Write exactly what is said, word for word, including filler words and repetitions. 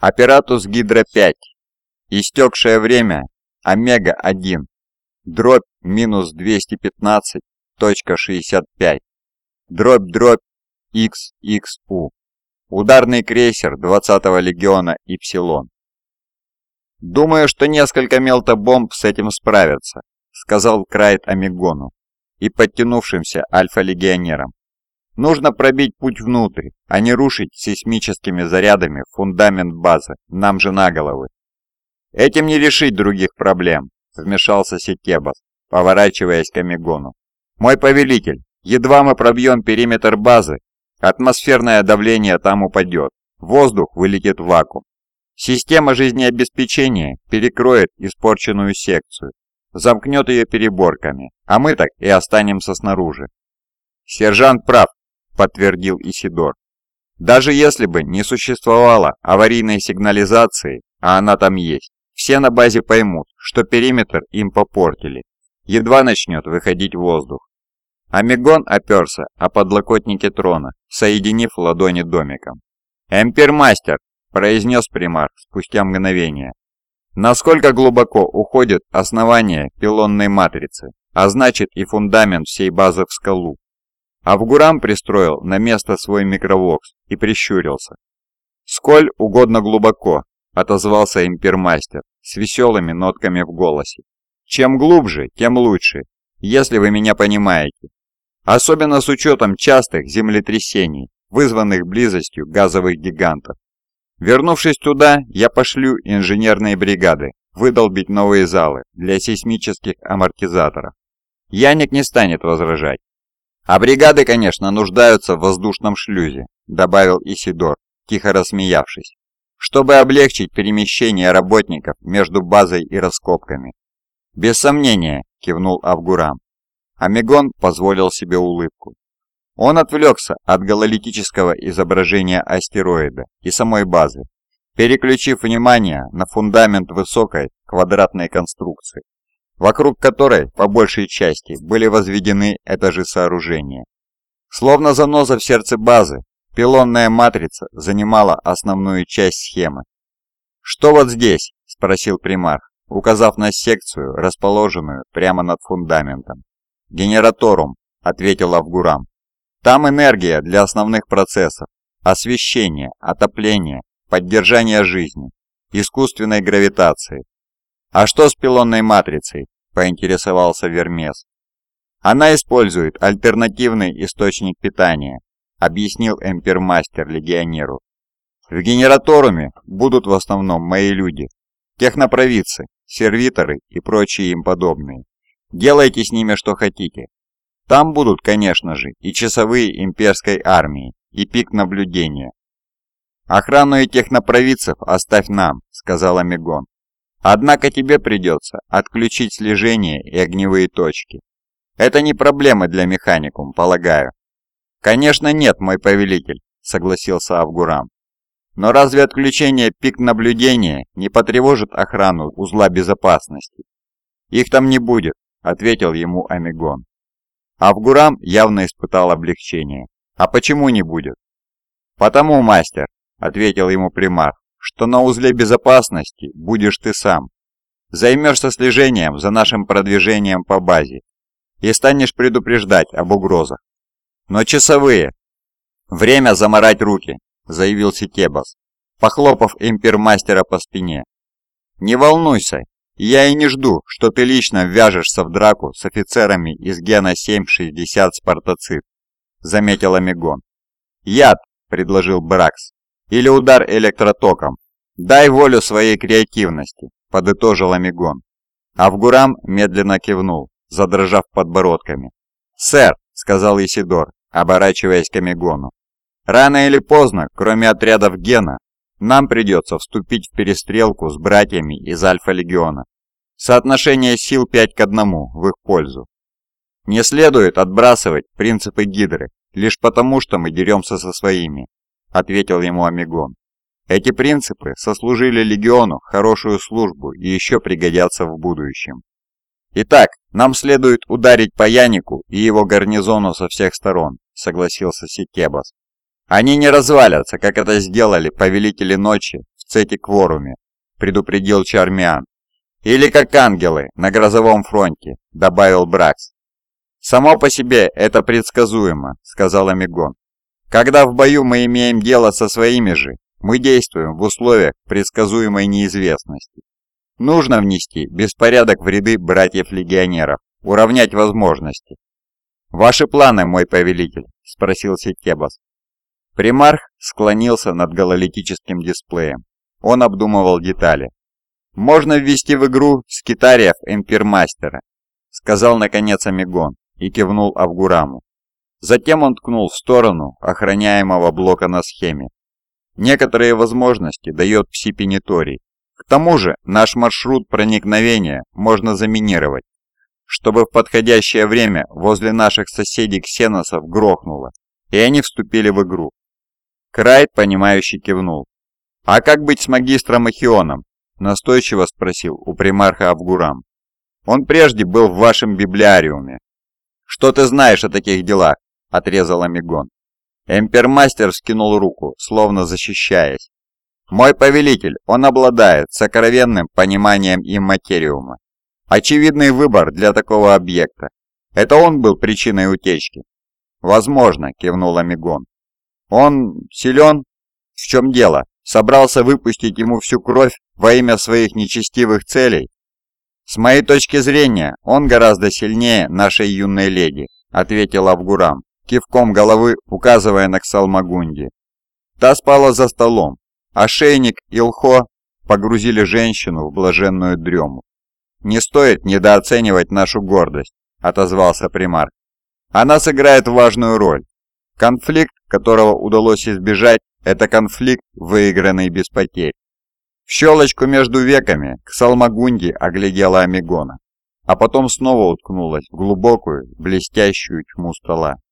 Аппаратус Гидра пять. Истекшее время Омега один. Дробь минус двести пятнадцать точка шестьдесят пять. Дробь дробь икс икс у. Ударный крейсер двадцатого легиона Ипсилон. «Думаю, что несколько мелтобомб с этим справятся», — сказал Крайт Омегону и подтянувшимся альфа-легионерам. «Нужно пробить путь внутрь, а не рушить сейсмическими зарядами фундамент базы, нам же на головы». «Этим не решить других проблем», — вмешался Сетебас, поворачиваясь к Омегону. «Мой повелитель, едва мы пробьем периметр базы, атмосферное давление там упадет, воздух вылетит в вакуум. Система жизнеобеспечения перекроет испорченную секцию, замкнет ее переборками, а мы так и останемся снаружи». «Сержант прав», — подтвердил Исидор. «Даже если бы не существовало аварийной сигнализации, а она там есть, все на базе поймут, что периметр им попортили. Едва начнет выходить воздух». Омегон оперся о подлокотнике трона, соединив ладони домиком. «Эмпермастер», — произнес примар спустя мгновение, — «насколько глубоко уходит основание пилонной матрицы, а значит и фундамент всей базы в скалу?» Авгурам пристроил на место свой микровокс и прищурился. «Сколь угодно глубоко», — отозвался импермастер с веселыми нотками в голосе. «Чем глубже, тем лучше, если вы меня понимаете. Особенно с учетом частых землетрясений, вызванных близостью газовых гигантов. Вернувшись туда, я пошлю инженерные бригады выдолбить новые залы для сейсмических амортизаторов. Яник не станет возражать. А бригады, конечно, нуждаются в воздушном шлюзе», — добавил Исидор, тихо рассмеявшись, «чтобы облегчить перемещение работников между базой и раскопками». «Без сомнения», — кивнул Авгурам. Омегон позволил себе улыбку. Он отвлекся от гололитического изображения астероида и самой базы, переключив внимание на фундамент высокой квадратной конструкции, вокруг которой по большей части были возведены этажи сооружения. Словно заноза в сердце базы, пилонная матрица занимала основную часть схемы. «Что вот здесь?» – спросил примарх, указав на секцию, расположенную прямо над фундаментом. «Генераторум», – ответил Авгурам. «Там энергия для основных процессов, освещение, отопление, поддержание жизни, искусственной гравитации». «А что с пилонной матрицей?» – поинтересовался Вермес. «Она использует альтернативный источник питания», – объяснил эмпермастер легионеру. «В генераторуме будут в основном мои люди, технопровидцы, сервиторы и прочие им подобные. Делайте с ними что хотите. Там будут, конечно же, и часовые имперской армии, и пик наблюдения». «Охрану и технопровидцев оставь нам», – сказал Омегон. «Однако тебе придется отключить слежение и огневые точки. Это не проблема для механикум, полагаю». «Конечно нет, мой повелитель», — согласился Авгурам. «Но разве отключение пик наблюдения не потревожит охрану узла безопасности?» «Их там не будет», — ответил ему Омегон. Авгурам явно испытал облегчение. «А почему не будет?» «Потому, мастер», — ответил ему примар, «что на узле безопасности будешь ты сам. Займешься слежением за нашим продвижением по базе и станешь предупреждать об угрозах. Но часовые...» «Время замарать руки», — заявил Сетебас, похлопав импермастера по спине. «Не волнуйся, я и не жду, что ты лично ввяжешься в драку с офицерами из Гена семь шестьдесят Спартацит», — заметил Омегон. «Яд», — предложил Бракс, — «или удар электротоком. Дай волю своей креативности», — подытожил Омегон. Авгурам медленно кивнул, задрожав подбородками. «Сэр», — сказал Исидор, оборачиваясь к Омегону, — «рано или поздно, кроме отрядов Гена, нам придется вступить в перестрелку с братьями из Альфа-легиона. Соотношение сил пять к одному в их пользу. Не следует отбрасывать принципы Гидры, лишь потому, что мы деремся со своими», — ответил ему Омегон. «Эти принципы сослужили легиону хорошую службу и еще пригодятся в будущем. Итак, нам следует ударить по Янику и его гарнизону со всех сторон», — согласился Сетебас. «Они не развалятся, как это сделали повелители ночи в цети-кворуме», — предупредил Чармиан. «Или как ангелы на грозовом фронте», — добавил Бракс. «Само по себе это предсказуемо», — сказал Амигон. «Когда в бою мы имеем дело со своими же, мы действуем в условиях предсказуемой неизвестности. Нужно внести беспорядок в ряды братьев-легионеров, уравнять возможности». «Ваши планы, мой повелитель?» – спросил Сетебас. Примарх склонился над гололитическим дисплеем. Он обдумывал детали. «Можно ввести в игру скитариев Эмпирмастера», – сказал наконец Амигон и кивнул Авгураму. Затем он ткнул в сторону охраняемого блока на схеме. «Некоторые возможности дает псипениторий. К тому же наш маршрут проникновения можно заминировать, чтобы в подходящее время возле наших соседей-ксеносов грохнуло, и они вступили в игру». Крайт, понимающе кивнул. «А как быть с магистром Ахионом?» – настойчиво спросил у примарха Авгурам. «Он прежде был в вашем библиариуме». «Что ты знаешь о таких делах?» – отрезал Амигон. Эмпермастер вскинул руку, словно защищаясь. «Мой повелитель, он обладает сокровенным пониманием имматериума. Очевидный выбор для такого объекта. Это он был причиной утечки?» «Возможно», – кивнул Амигон. «Он силен? В чем дело? Собрался выпустить ему всю кровь во имя своих нечестивых целей?» «С моей точки зрения, он гораздо сильнее нашей юной леди», — ответил Авгурам, кивком головы указывая на Ксалмагунди. Та спала за столом, а Шейник и Лхо погрузили женщину в блаженную дрему. «Не стоит недооценивать нашу гордость», — отозвался примарх. «Она сыграет важную роль. Конфликт, которого удалось избежать, это конфликт, выигранный без потерь». В щелочку между веками Ксалмагунди оглядела Амигона, а потом снова уткнулась в глубокую, блестящую тьму стола.